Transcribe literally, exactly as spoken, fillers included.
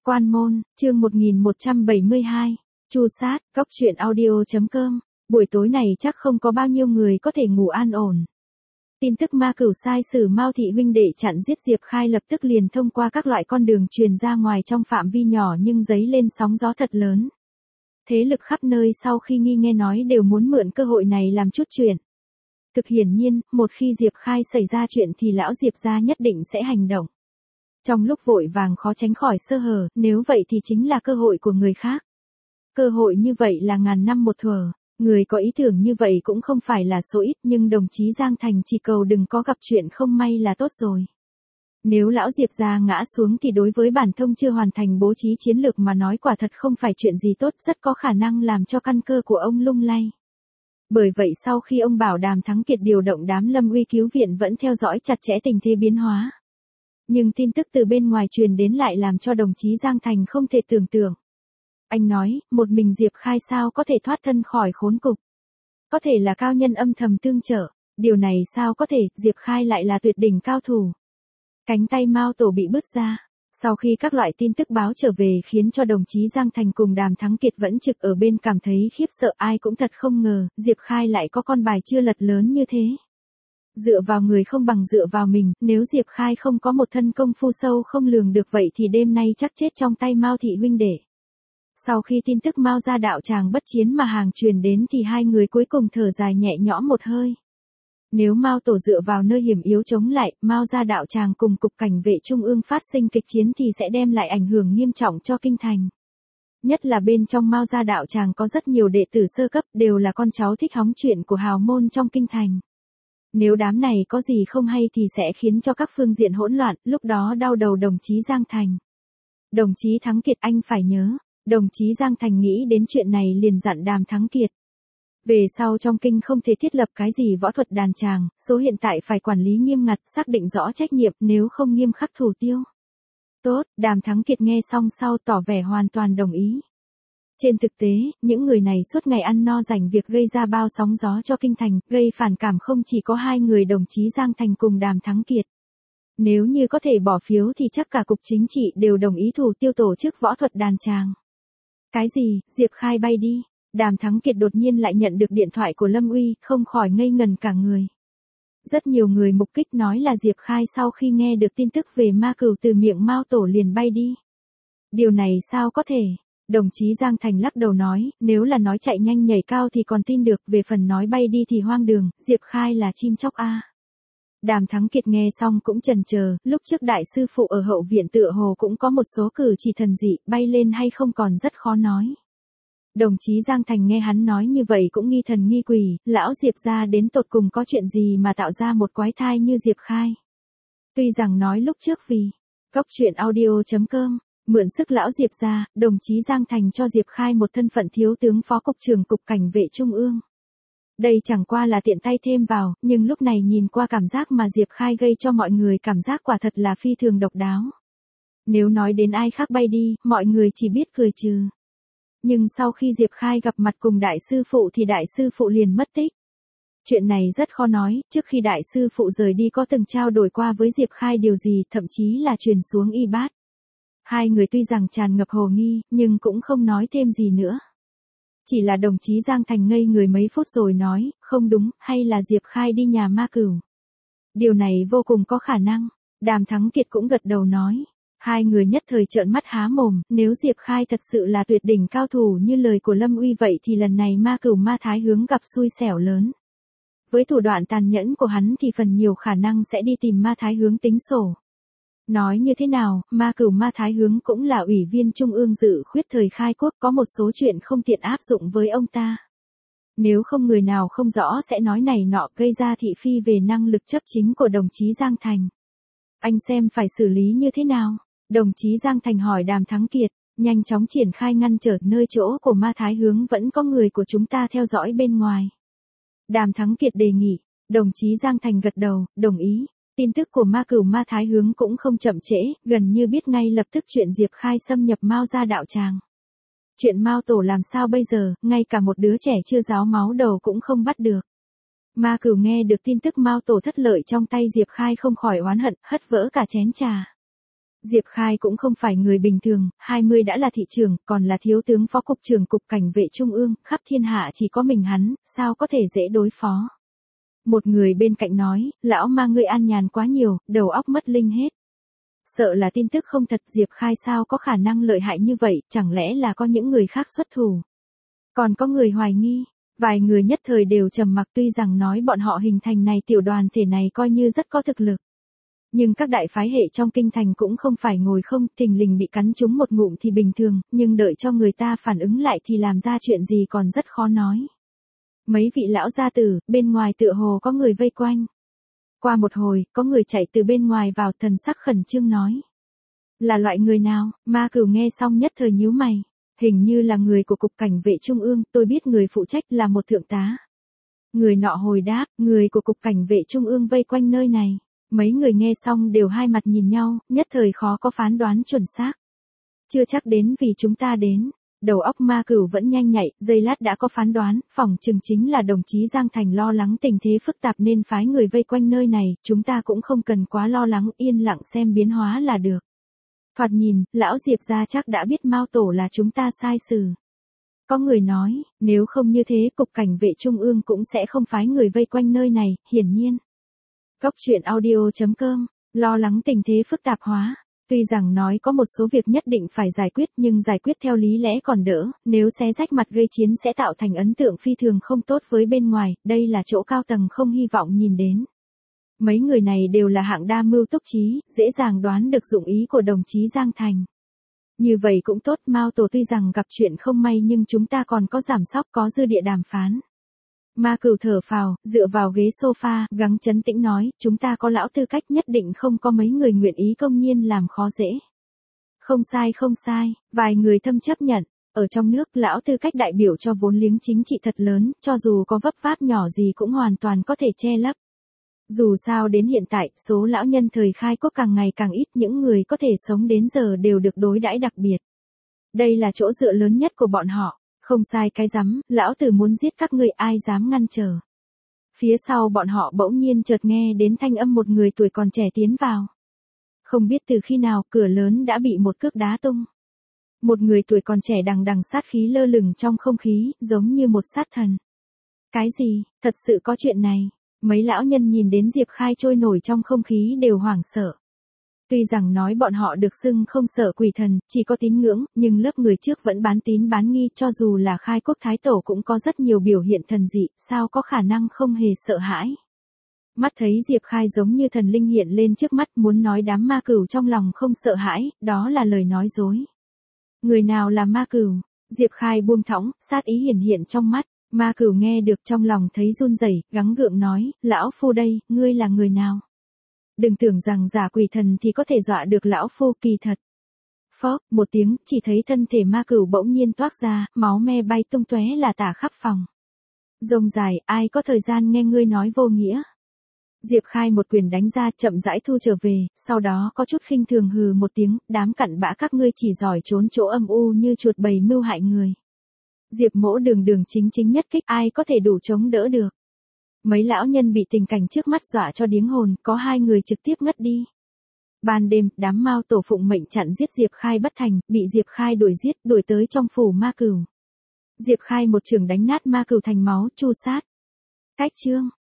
Quan môn, chương một nghìn một trăm bảy mươi hai. Chu sát, cóc truyện audio chấm com. Buổi tối này chắc không có bao nhiêu người có thể ngủ an ổn. Tin tức ma cửu sai sử Mao thị huynh đệ chặn giết Diệp Khai lập tức liền thông qua các loại con đường truyền ra ngoài trong phạm vi nhỏ nhưng dấy lên sóng gió thật lớn. Thế lực khắp nơi sau khi nghi nghe nói đều muốn mượn cơ hội này làm chút chuyện. Thực hiển nhiên, một khi Diệp Khai xảy ra chuyện thì lão Diệp gia nhất định sẽ hành động. Trong lúc vội vàng khó tránh khỏi sơ hở, nếu vậy thì chính là cơ hội của người khác. Cơ hội như vậy là ngàn năm một thuở, người có ý tưởng như vậy cũng không phải là số ít nhưng đồng chí Giang Thành chỉ cầu đừng có gặp chuyện không may là tốt rồi. Nếu lão Diệp gia ngã xuống thì đối với bản thông chưa hoàn thành bố trí chiến lược mà nói quả thật không phải chuyện gì tốt, rất có khả năng làm cho căn cơ của ông lung lay. Bởi vậy sau khi ông bảo Đàm Thắng Kiệt điều động đám Lâm Uy cứu viện vẫn theo dõi chặt chẽ tình thế biến hóa. Nhưng tin tức từ bên ngoài truyền đến lại làm cho đồng chí Giang Thành không thể tưởng tượng. Anh nói, một mình Diệp Khai sao có thể thoát thân khỏi khốn cục. Có thể là cao nhân âm thầm tương trợ, điều này sao có thể, Diệp Khai lại là tuyệt đỉnh cao thủ. Cánh tay Mao Tổ bị bứt ra. Sau khi các loại tin tức báo trở về khiến cho đồng chí Giang Thành cùng Đàm Thắng Kiệt vẫn trực ở bên cảm thấy khiếp sợ, ai cũng thật không ngờ, Diệp Khai lại có con bài chưa lật lớn như thế. Dựa vào người không bằng dựa vào mình, nếu Diệp Khai không có một thân công phu sâu không lường được vậy thì đêm nay chắc chết trong tay Mao thị huynh đệ. Sau khi tin tức Mao gia đạo tràng bất chiến mà hàng truyền đến thì hai người cuối cùng thở dài nhẹ nhõm một hơi. Nếu Mao Tổ dựa vào nơi hiểm yếu chống lại, Mao gia đạo tràng cùng cục cảnh vệ trung ương phát sinh kịch chiến thì sẽ đem lại ảnh hưởng nghiêm trọng cho kinh thành. Nhất là bên trong Mao gia đạo tràng có rất nhiều đệ tử sơ cấp đều là con cháu thích hóng chuyện của hào môn trong kinh thành. Nếu đám này có gì không hay thì sẽ khiến cho các phương diện hỗn loạn, lúc đó đau đầu đồng chí Giang Thành. Đồng chí Thắng Kiệt anh phải nhớ, đồng chí Giang Thành nghĩ đến chuyện này liền dặn Đàm Thắng Kiệt. Về sau trong kinh không thể thiết lập cái gì võ thuật đàn tràng, số hiện tại phải quản lý nghiêm ngặt, xác định rõ trách nhiệm, nếu không nghiêm khắc thủ tiêu. Tốt, Đàm Thắng Kiệt nghe xong sau tỏ vẻ hoàn toàn đồng ý. Trên thực tế, những người này suốt ngày ăn no rảnh việc gây ra bao sóng gió cho kinh thành, gây phản cảm không chỉ có hai người đồng chí Giang Thành cùng Đàm Thắng Kiệt. Nếu như có thể bỏ phiếu thì chắc cả cục chính trị đều đồng ý thủ tiêu tổ chức võ thuật đàn tràng. Cái gì, Diệp Khai bay đi? Đàm Thắng Kiệt đột nhiên lại nhận được điện thoại của Lâm Uy, không khỏi ngây ngần cả người. Rất nhiều người mục kích nói là Diệp Khai sau khi nghe được tin tức về ma cửu từ miệng Mao Tổ liền bay đi. Điều này sao có thể? Đồng chí Giang Thành lắc đầu nói, nếu là nói chạy nhanh nhảy cao thì còn tin được, về phần nói bay đi thì hoang đường, Diệp Khai là chim chóc a. Đàm Thắng Kiệt nghe xong cũng chần chờ, lúc trước đại sư phụ ở hậu viện tựa hồ cũng có một số cử chỉ thần dị, bay lên hay không còn rất khó nói. Đồng chí Giang Thành nghe hắn nói như vậy cũng nghi thần nghi quỷ, lão Diệp gia đến tột cùng có chuyện gì mà tạo ra một quái thai như Diệp Khai. Tuy rằng nói lúc trước vì cóc truyện audio chấm com, mượn sức lão Diệp gia, đồng chí Giang Thành cho Diệp Khai một thân phận thiếu tướng phó cục trưởng cục cảnh vệ trung ương. Đây chẳng qua là tiện tay thêm vào, nhưng lúc này nhìn qua cảm giác mà Diệp Khai gây cho mọi người cảm giác quả thật là phi thường độc đáo. Nếu nói đến ai khác bay đi, mọi người chỉ biết cười trừ. Nhưng sau khi Diệp Khai gặp mặt cùng đại sư phụ thì đại sư phụ liền mất tích. Chuyện này rất khó nói, trước khi đại sư phụ rời đi có từng trao đổi qua với Diệp Khai điều gì, thậm chí là truyền xuống y bát. Hai người tuy rằng tràn ngập hồ nghi, nhưng cũng không nói thêm gì nữa. Chỉ là đồng chí Giang Thành ngây người mấy phút rồi nói, không đúng, hay là Diệp Khai đi nhà ma cửu. Điều này vô cùng có khả năng. Đàm Thắng Kiệt cũng gật đầu nói. Hai người nhất thời trợn mắt há mồm, nếu Diệp Khai thật sự là tuyệt đỉnh cao thủ như lời của Lâm Uy vậy thì lần này ma cửu ma thái hướng gặp xui xẻo lớn. Với thủ đoạn tàn nhẫn của hắn thì phần nhiều khả năng sẽ đi tìm ma thái hướng tính sổ. Nói như thế nào, ma cửu ma thái hướng cũng là ủy viên trung ương dự khuyết thời khai quốc, có một số chuyện không tiện áp dụng với ông ta. Nếu không người nào không rõ sẽ nói này nọ, gây ra thị phi về năng lực chấp chính của đồng chí Giang Thành. Anh xem phải xử lý như thế nào? Đồng chí Giang Thành hỏi Đàm Thắng Kiệt, nhanh chóng triển khai ngăn trở nơi chỗ của ma thái hướng vẫn có người của chúng ta theo dõi bên ngoài. Đàm Thắng Kiệt đề nghị, đồng chí Giang Thành gật đầu, đồng ý. Tin tức của ma cửu ma thái hướng cũng không chậm trễ, gần như biết ngay lập tức chuyện Diệp Khai xâm nhập Mao gia đạo tràng. Chuyện Mao Tổ làm sao bây giờ, ngay cả một đứa trẻ chưa ráo máu đầu cũng không bắt được. Ma cửu nghe được tin tức Mao Tổ thất lợi trong tay Diệp Khai không khỏi oán hận, hất vỡ cả chén trà. Diệp Khai cũng không phải người bình thường, hai mươi đã là thị trưởng, còn là thiếu tướng phó cục trưởng cục cảnh vệ trung ương, khắp thiên hạ chỉ có mình hắn, sao có thể dễ đối phó. Một người bên cạnh nói, lão ma ngươi an nhàn quá nhiều, đầu óc mất linh hết. Sợ là tin tức không thật, Diệp Khai sao có khả năng lợi hại như vậy, chẳng lẽ là có những người khác xuất thủ. Còn có người hoài nghi, vài người nhất thời đều trầm mặc, tuy rằng nói bọn họ hình thành này tiểu đoàn thể này coi như rất có thực lực. Nhưng các đại phái hệ trong kinh thành cũng không phải ngồi không, thình lình bị cắn trúng một ngụm thì bình thường, nhưng đợi cho người ta phản ứng lại thì làm ra chuyện gì còn rất khó nói. Mấy vị lão gia tử, bên ngoài tựa hồ có người vây quanh. Qua một hồi, có người chạy từ bên ngoài vào, thần sắc khẩn trương nói. Là loại người nào? Ma Cửu nghe xong nhất thời nhíu mày. Hình như là người của cục cảnh vệ trung ương, tôi biết người phụ trách là một thượng tá. Người nọ hồi đáp, người của cục cảnh vệ trung ương vây quanh nơi này. Mấy người nghe xong đều hai mặt nhìn nhau, nhất thời khó có phán đoán chuẩn xác. Chưa chắc đến vì chúng ta đến. Đầu óc Ma Cửu vẫn nhanh nhạy, giây lát đã có phán đoán, phỏng chừng chính là đồng chí Giang Thành lo lắng tình thế phức tạp nên phái người vây quanh nơi này, chúng ta cũng không cần quá lo lắng, yên lặng xem biến hóa là được. Thoạt nhìn, lão Diệp gia chắc đã biết Mao Tổ là chúng ta sai xử. Có người nói, nếu không như thế cục cảnh vệ trung ương cũng sẽ không phái người vây quanh nơi này, hiển nhiên. Góc truyện audio chấm com, lo lắng tình thế phức tạp hóa. Tuy rằng nói có một số việc nhất định phải giải quyết nhưng giải quyết theo lý lẽ còn đỡ, nếu xé rách mặt gây chiến sẽ tạo thành ấn tượng phi thường không tốt với bên ngoài, đây là chỗ cao tầng không hy vọng nhìn đến. Mấy người này đều là hạng đa mưu túc trí, dễ dàng đoán được dụng ý của đồng chí Giang Thành. Như vậy cũng tốt, Mao Tổ tuy rằng gặp chuyện không may nhưng chúng ta còn có giảm sóc, có dư địa đàm phán. Ma Cửu thở phào, dựa vào ghế sofa, gắng trấn tĩnh nói, chúng ta có lão tư cách nhất định không có mấy người nguyện ý công nhiên làm khó dễ. Không sai không sai, vài người thâm chấp nhận, ở trong nước lão tư cách đại biểu cho vốn liếng chính trị thật lớn, cho dù có vấp váp nhỏ gì cũng hoàn toàn có thể che lấp. Dù sao đến hiện tại, số lão nhân thời khai quốc càng ngày càng ít, những người có thể sống đến giờ đều được đối đãi đặc biệt. Đây là chỗ dựa lớn nhất của bọn họ. Không sai cái rắm, lão tử muốn giết các ngươi ai dám ngăn trở. Phía sau bọn họ bỗng nhiên chợt nghe đến thanh âm một người tuổi còn trẻ tiến vào. Không biết từ khi nào cửa lớn đã bị một cước đá tung. Một người tuổi còn trẻ đằng đằng sát khí lơ lửng trong không khí, giống như một sát thần. Cái gì, thật sự có chuyện này. Mấy lão nhân nhìn đến Diệp Khai trôi nổi trong không khí đều hoảng sợ. Tuy rằng nói bọn họ được xưng không sợ quỷ thần, chỉ có tín ngưỡng, nhưng lớp người trước vẫn bán tín bán nghi, cho dù là khai quốc thái tổ cũng có rất nhiều biểu hiện thần dị, sao có khả năng không hề sợ hãi. Mắt thấy Diệp Khai giống như thần linh hiện lên trước mắt, muốn nói đám Ma Cửu trong lòng không sợ hãi, đó là lời nói dối. Người nào là Ma Cửu? Diệp Khai buông thõng, sát ý hiển hiện trong mắt. Ma Cửu nghe được trong lòng thấy run rẩy, gắng gượng nói, lão phu đây, ngươi là người nào? Đừng tưởng rằng giả quỷ thần thì có thể dọa được lão phu, kỳ thật. Phốc, một tiếng, chỉ thấy thân thể Ma Cửu bỗng nhiên toát ra, máu me bay tung tóe là tả khắp phòng. Rông dài, ai có thời gian nghe ngươi nói vô nghĩa. Diệp Khai một quyền đánh ra, chậm rãi thu trở về, sau đó có chút khinh thường hừ một tiếng, đám cặn bã các ngươi chỉ giỏi trốn chỗ âm u như chuột bầy mưu hại người. Diệp Mỗ đường đường chính chính nhất kích, ai có thể đủ chống đỡ được. Mấy lão nhân bị tình cảnh trước mắt dọa cho điếng hồn, có hai người trực tiếp ngất đi. Ban đêm, đám Mao Tổ phụng mệnh chặn giết Diệp Khai bất thành, bị Diệp Khai đuổi giết, đuổi tới trong phủ Ma Cửu. Diệp Khai một chưởng đánh nát Ma Cửu thành máu, chu sát. Cách chương